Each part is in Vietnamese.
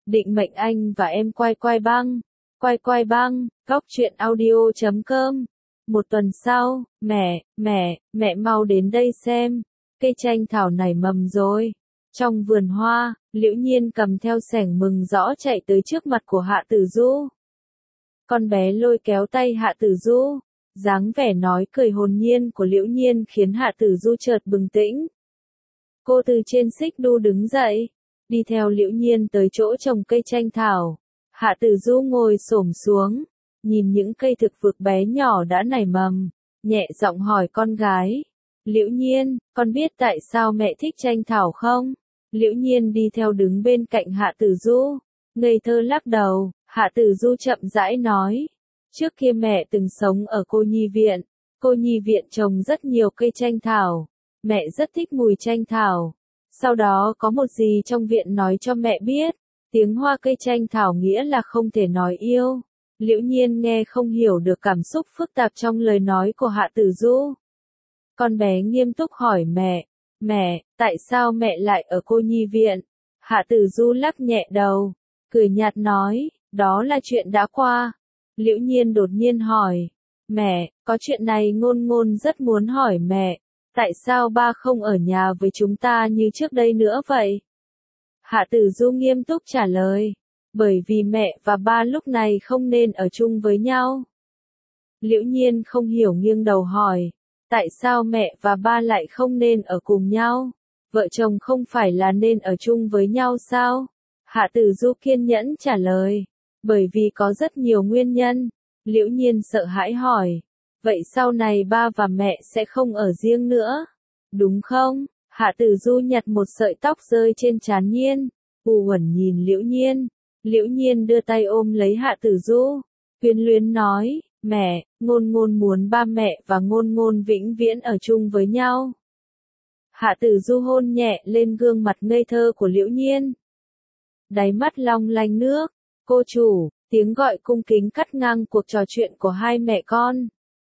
Định mệnh anh và em quay quay băng. Quay quay băng, góc truyện audio.com. Một tuần sau, mẹ mau đến đây xem. Cây chanh thảo nảy mầm rồi. Trong vườn hoa, Liễu Nhiên cầm theo xẻng mừng rõ chạy tới trước mặt của Hạ Tử Du. Con bé lôi kéo tay Hạ Tử Du. Dáng vẻ nói cười hồn nhiên của Liễu Nhiên khiến Hạ Tử Du chợt bừng tỉnh. Cô từ trên xích đu đứng dậy, đi theo Liễu Nhiên tới chỗ trồng cây chanh thảo. Hạ Tử Du ngồi xổm xuống, nhìn những cây thực vật bé nhỏ đã nảy mầm, nhẹ giọng hỏi con gái. Liễu Nhiên, con biết tại sao mẹ thích chanh thảo không? Liễu Nhiên đi theo đứng bên cạnh Hạ Tử Du, ngây thơ lắc đầu. Hạ Tử Du chậm rãi nói. Trước kia mẹ từng sống ở cô nhi viện. Cô nhi viện trồng rất nhiều cây chanh thảo. Mẹ rất thích mùi chanh thảo. Sau đó có một gì trong viện nói cho mẹ biết. Tiếng hoa cây chanh thảo nghĩa là không thể nói yêu. Liễu Nhiên nghe không hiểu được cảm xúc phức tạp trong lời nói của Hạ Tử Du. Con bé nghiêm túc hỏi mẹ, tại sao mẹ lại ở cô nhi viện? Hạ Tử Du lắc nhẹ đầu, cười nhạt nói, đó là chuyện đã qua. Liễu Nhiên đột nhiên hỏi, mẹ, có chuyện này Ngôn Ngôn rất muốn hỏi mẹ, tại sao ba không ở nhà với chúng ta như trước đây nữa vậy? Hạ Tử Du nghiêm túc trả lời, bởi vì mẹ và ba lúc này không nên ở chung với nhau. Liễu Nhiên không hiểu nghiêng đầu hỏi, tại sao mẹ và ba lại không nên ở cùng nhau? Vợ chồng không phải là nên ở chung với nhau sao? Hạ Tử Du kiên nhẫn trả lời, bởi vì có rất nhiều nguyên nhân. Liễu Nhiên sợ hãi hỏi, vậy sau này ba và mẹ sẽ không ở riêng nữa, đúng không? Hạ Tử Du nhặt một sợi tóc rơi trên trán Nhiên, u uẩn nhìn Liễu Nhiên. Liễu Nhiên đưa tay ôm lấy Hạ Tử Du, quyến luyến nói, mẹ, Ngôn Ngôn muốn ba mẹ và Ngôn Ngôn vĩnh viễn ở chung với nhau. Hạ Tử Du hôn nhẹ lên gương mặt ngây thơ của Liễu Nhiên. Đáy mắt long lanh nước, cô chủ, tiếng gọi cung kính cắt ngang cuộc trò chuyện của hai mẹ con.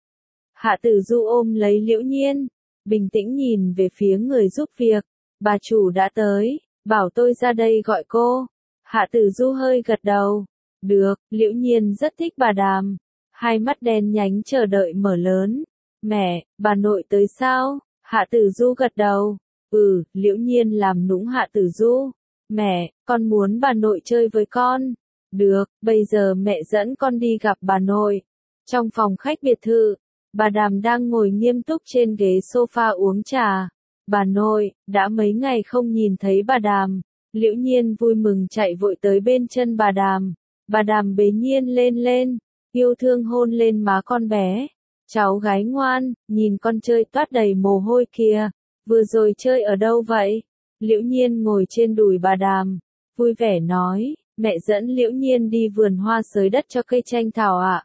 Hạ Tử Du ôm lấy Liễu Nhiên, bình tĩnh nhìn về phía người giúp việc. Bà chủ đã tới, bảo tôi ra đây gọi cô. Hạ Tử Du hơi gật đầu. Được, Liễu Nhiên rất thích bà Đàm. Hai mắt đen nhánh chờ đợi mở lớn. Mẹ, bà nội tới sao? Hạ Tử Du gật đầu. Liễu Nhiên làm nũng Hạ Tử Du. Mẹ, con muốn bà nội chơi với con. Được, bây giờ mẹ dẫn con đi gặp bà nội. Trong phòng khách biệt thự, bà Đàm đang ngồi nghiêm túc trên ghế sofa uống trà. Bà nội, đã mấy ngày không nhìn thấy bà Đàm. Liễu Nhiên vui mừng chạy vội tới bên chân bà Đàm. Bà Đàm bế Nhiên lên, yêu thương hôn lên má con bé. Cháu gái ngoan, nhìn con chơi toát đầy mồ hôi kìa. Vừa rồi chơi ở đâu vậy? Liễu Nhiên ngồi trên đùi bà Đàm, vui vẻ nói, mẹ dẫn Liễu Nhiên đi vườn hoa xới đất cho cây chanh thảo ạ.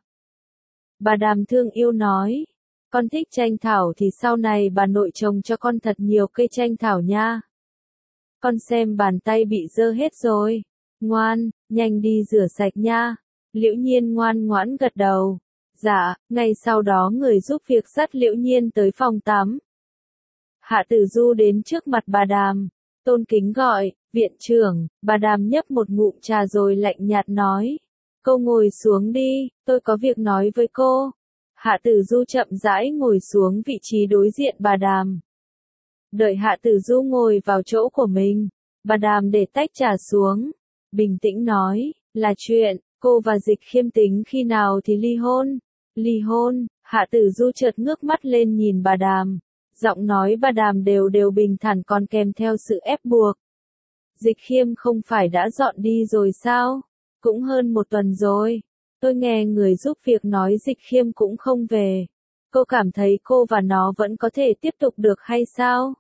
Bà Đàm thương yêu nói, con thích chanh thảo thì sau này bà nội trồng cho con thật nhiều cây chanh thảo nha. Con xem bàn tay bị dơ hết rồi. Ngoan, nhanh đi rửa sạch nha. Liễu Nhiên ngoan ngoãn gật đầu. Dạ, ngay sau đó người giúp việc dắt Liễu Nhiên tới phòng tắm. Hạ Tử Du đến trước mặt bà Đàm, tôn kính gọi, viện trưởng. Bà Đàm nhấp một ngụm trà rồi lạnh nhạt nói, cô ngồi xuống đi, tôi có việc nói với cô. Hạ Tử Du chậm rãi ngồi xuống vị trí đối diện bà Đàm. Đợi Hạ Tử Du ngồi vào chỗ của mình, bà Đàm để tách trà xuống, bình tĩnh nói, là chuyện, cô và Dịch Khiêm tính khi nào thì ly hôn. Ly hôn? Hạ Tử Du chợt ngước mắt lên nhìn bà Đàm, giọng nói bà Đàm đều bình thản còn kèm theo sự ép buộc. Dịch Khiêm không phải đã dọn đi rồi sao? Cũng hơn một tuần rồi. Tôi nghe người giúp việc nói Dịch Khiêm cũng không về. Cô cảm thấy cô và nó vẫn có thể tiếp tục được hay sao?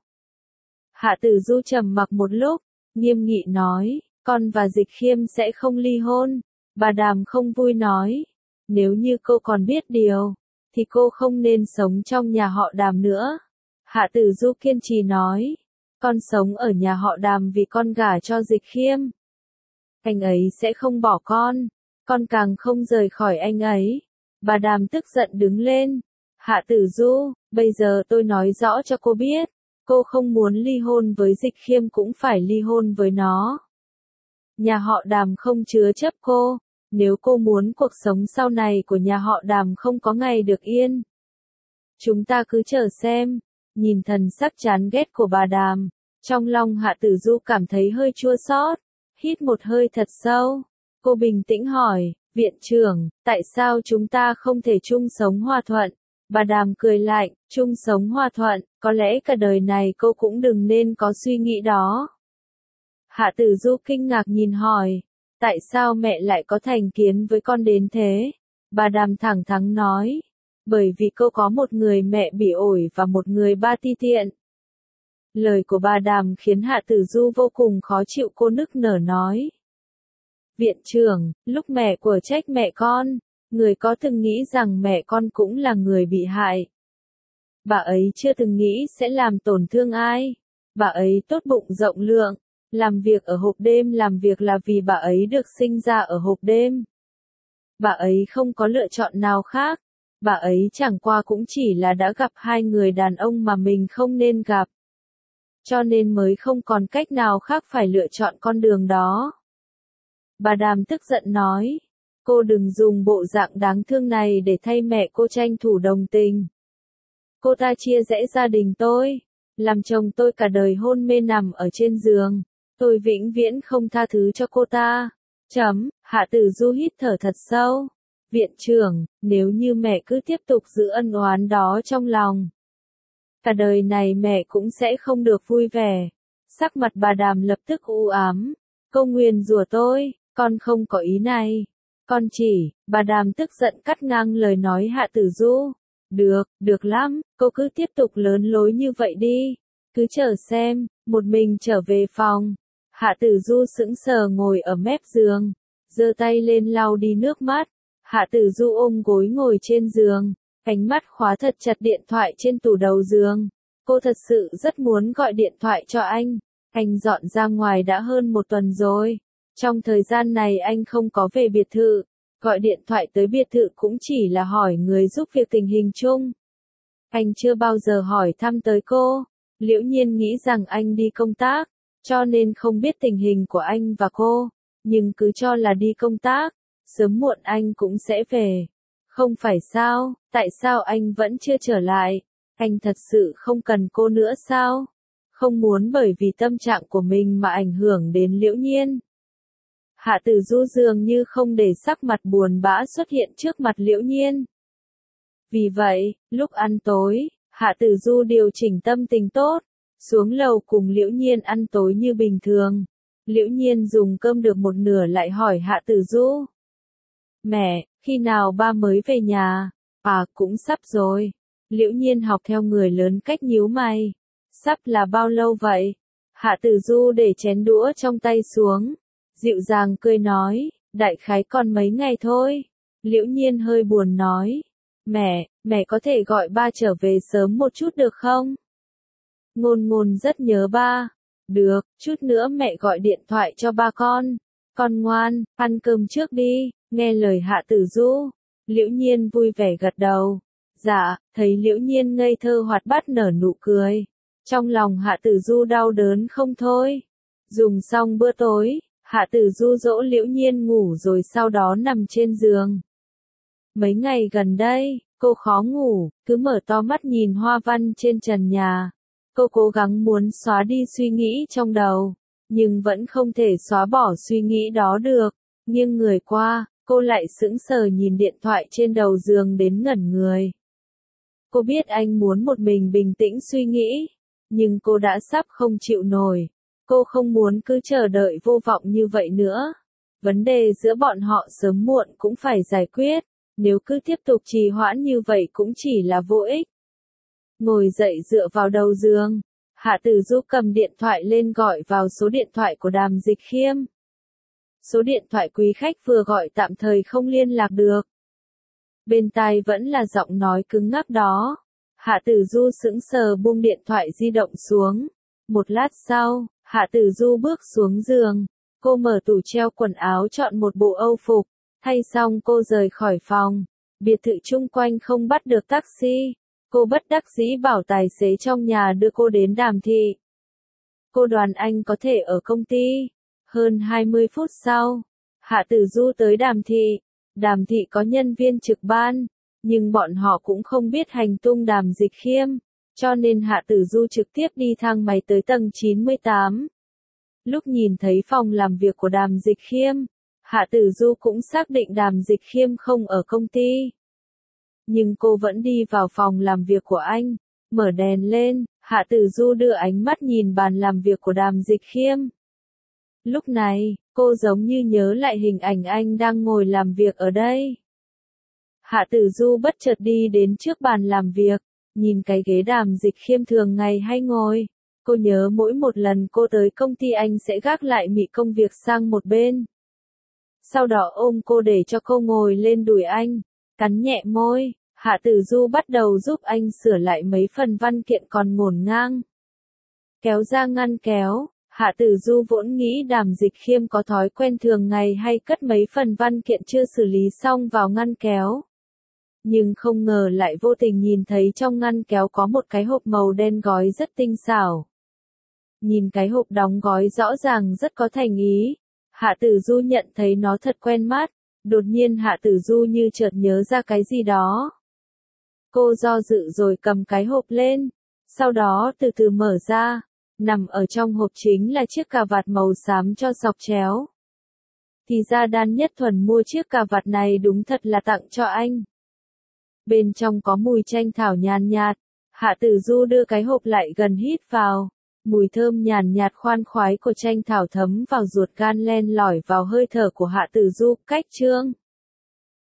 Hạ Tử Du trầm mặc một lúc, nghiêm nghị nói, con và Dịch Khiêm sẽ không ly hôn. Bà Đàm không vui nói, nếu như cô còn biết điều, thì cô không nên sống trong nhà họ Đàm nữa. Hạ Tử Du kiên trì nói, con sống ở nhà họ Đàm vì con gả cho Dịch Khiêm. Anh ấy sẽ không bỏ con càng không rời khỏi anh ấy. Bà Đàm tức giận đứng lên. Hạ Tử Du, bây giờ tôi nói rõ cho cô biết, cô không muốn ly hôn với Dịch Khiêm cũng phải ly hôn với nó. nhà họ Đàm không chứa chấp cô. Nếu cô muốn cuộc sống sau này của nhà họ Đàm không có ngày được yên, chúng ta cứ chờ xem. Nhìn thần sắc chán ghét của bà Đàm, trong lòng Hạ Tử Du cảm thấy hơi chua xót, hít một hơi thật sâu. Cô bình tĩnh hỏi, viện trưởng, tại sao chúng ta không thể chung sống hòa thuận? Bà Đàm cười lạnh, chung sống hòa thuận, có lẽ cả đời này cô cũng đừng nên có suy nghĩ đó. Hạ Tử Du kinh ngạc nhìn hỏi, tại sao mẹ lại có thành kiến với con đến thế? Bà Đàm thẳng thắn nói, bởi vì cô có một người mẹ bỉ ổi và một người ba ti tiện. Lời của bà Đàm khiến Hạ Tử Du vô cùng khó chịu, cô nức nở nói. Viện trưởng, lúc mẹ của trách mẹ con, người có từng nghĩ rằng mẹ con cũng là người bị hại. Bà ấy chưa từng nghĩ sẽ làm tổn thương ai. Bà ấy tốt bụng rộng lượng, làm việc ở hộp đêm làm việc là vì bà ấy được sinh ra ở hộp đêm. Bà ấy không có lựa chọn nào khác. Bà ấy chẳng qua cũng chỉ là đã gặp hai người đàn ông mà mình không nên gặp. Cho nên mới không còn cách nào khác phải lựa chọn con đường đó. Bà Đàm tức giận nói, cô đừng dùng bộ dạng đáng thương này để thay mẹ cô tranh thủ đồng tình. Cô ta chia rẽ gia đình tôi, làm chồng tôi cả đời hôn mê nằm ở trên giường, tôi vĩnh viễn không tha thứ cho cô ta. Hạ Tử Du hít thở thật sâu. Viện trưởng, nếu như mẹ cứ tiếp tục giữ ân oán đó trong lòng, cả đời này mẹ cũng sẽ không được vui vẻ. Sắc mặt bà Đàm lập tức u ám. Cô nguyền rủa tôi, con không có ý này. Con chỉ, bà Đàm tức giận cắt ngang lời nói Hạ Tử Du. Được lắm, cô cứ tiếp tục lớn lối như vậy đi. Cứ chờ xem, một mình trở về phòng. Hạ Tử Du sững sờ ngồi ở mép giường, giơ tay lên lau đi nước mắt. Hạ Tử Du ôm gối ngồi trên giường, ánh mắt khóa thật chặt điện thoại trên tủ đầu giường. Cô thật sự rất muốn gọi điện thoại cho anh. Anh dọn ra ngoài đã hơn một tuần rồi. Trong thời gian này anh không có về biệt thự. Gọi điện thoại tới biệt thự cũng chỉ là hỏi người giúp việc tình hình chung. Anh chưa bao giờ hỏi thăm tới cô. Liễu Nhiên nghĩ rằng anh đi công tác, cho nên không biết tình hình của anh và cô. Nhưng cứ cho là đi công tác, sớm muộn anh cũng sẽ về. Không phải sao, tại sao anh vẫn chưa trở lại? Anh thật sự không cần cô nữa sao? Không muốn bởi vì tâm trạng của mình mà ảnh hưởng đến Liễu Nhiên. Hạ Tử Du dường như không để sắc mặt buồn bã xuất hiện trước mặt Liễu Nhiên. Vì vậy, lúc ăn tối, Hạ Tử Du điều chỉnh tâm tình tốt, xuống lầu cùng Liễu Nhiên ăn tối như bình thường. Liễu Nhiên dùng cơm được một nửa lại hỏi Hạ Tử Du. Mẹ, khi nào ba mới về nhà? À, cũng sắp rồi. Liễu Nhiên học theo người lớn cách nhíu mày. Sắp là bao lâu vậy? Hạ Tử Du để chén đũa trong tay xuống, dịu dàng cười nói, đại khái còn mấy ngày thôi. Liễu Nhiên hơi buồn nói, mẹ có thể gọi ba trở về sớm một chút được không? Ngôn Ngôn rất nhớ ba. Được, chút nữa mẹ gọi điện thoại cho ba con. Con ngoan, ăn cơm trước đi. Nghe lời Hạ Tử Du, Liễu Nhiên vui vẻ gật đầu. Dạ, thấy Liễu Nhiên ngây thơ hoạt bát nở nụ cười. Trong lòng Hạ Tử Du đau đớn không thôi. Dùng xong bữa tối, Hạ Tử Du dỗ Liễu Nhiên ngủ rồi sau đó nằm trên giường. Mấy ngày gần đây, cô khó ngủ, cứ mở to mắt nhìn hoa văn trên trần nhà. Cô cố gắng muốn xóa đi suy nghĩ trong đầu, nhưng vẫn không thể xóa bỏ suy nghĩ đó được. Nghiêng người qua, cô lại sững sờ nhìn điện thoại trên đầu giường đến ngẩn người. Cô biết anh muốn một mình bình tĩnh suy nghĩ, nhưng cô đã sắp không chịu nổi. Cô không muốn cứ chờ đợi vô vọng như vậy nữa. Vấn đề giữa bọn họ sớm muộn cũng phải giải quyết, nếu cứ tiếp tục trì hoãn như vậy cũng chỉ là vô ích. Ngồi dậy dựa vào đầu giường, Hạ Tử Du cầm điện thoại lên gọi vào số điện thoại của Đàm Dịch Khiêm. Số điện thoại quý khách vừa gọi tạm thời không liên lạc được. Bên tai vẫn là giọng nói cứng ngắc đó. Hạ Tử Du sững sờ buông điện thoại di động xuống. Một lát sau, Hạ Tử Du bước xuống giường. Cô mở tủ treo quần áo chọn một bộ âu phục. Thay xong cô rời khỏi phòng. Biệt thự chung quanh không bắt được taxi. Cô bất đắc dĩ bảo tài xế trong nhà đưa cô đến Đàm Thị. Cô đoán anh có thể ở công ty. Hơn 20 phút sau, Hạ Tử Du tới Đàm Thị. Đàm Thị có nhân viên trực ban, nhưng bọn họ cũng không biết hành tung Đàm Dịch Khiêm, cho nên Hạ Tử Du trực tiếp đi thang máy tới tầng 98. Lúc nhìn thấy phòng làm việc của Đàm Dịch Khiêm, Hạ Tử Du cũng xác định Đàm Dịch Khiêm không ở công ty. Nhưng cô vẫn đi vào phòng làm việc của anh, mở đèn lên, Hạ Tử Du đưa ánh mắt nhìn bàn làm việc của Đàm Dịch Khiêm. Lúc này, cô giống như nhớ lại hình ảnh anh đang ngồi làm việc ở đây. Hạ Tử Du bất chợt đi đến trước bàn làm việc, nhìn cái ghế Đàm Dịch Khiêm thường ngày hay ngồi. Cô nhớ mỗi một lần cô tới công ty anh sẽ gác lại mị công việc sang một bên. Sau đó ôm cô để cho cô ngồi lên đùi anh, cắn nhẹ môi. Hạ Tử Du bắt đầu giúp anh sửa lại mấy phần văn kiện còn ngổn ngang. Kéo ra ngăn kéo, Hạ Tử Du vốn nghĩ Đàm Dịch Khiêm có thói quen thường ngày hay cất mấy phần văn kiện chưa xử lý xong vào ngăn kéo. Nhưng không ngờ lại vô tình nhìn thấy trong ngăn kéo có một cái hộp màu đen gói rất tinh xảo. Nhìn cái hộp đóng gói rõ ràng rất có thành ý. Hạ Tử Du nhận thấy nó thật quen mắt. Đột nhiên Hạ Tử Du như chợt nhớ ra cái gì đó. Cô do dự rồi cầm cái hộp lên. Sau đó từ từ mở ra. Nằm ở trong hộp chính là chiếc cà vạt màu xám cho sọc chéo. Thì ra Đan Nhất Thuần mua chiếc cà vạt này đúng thật là tặng cho anh. Bên trong có mùi chanh thảo nhàn nhạt. Hạ Tử Du đưa cái hộp lại gần hít vào. Mùi thơm nhàn nhạt khoan khoái của chanh thảo thấm vào ruột gan len lỏi vào hơi thở của Hạ Tử Du. Cách chương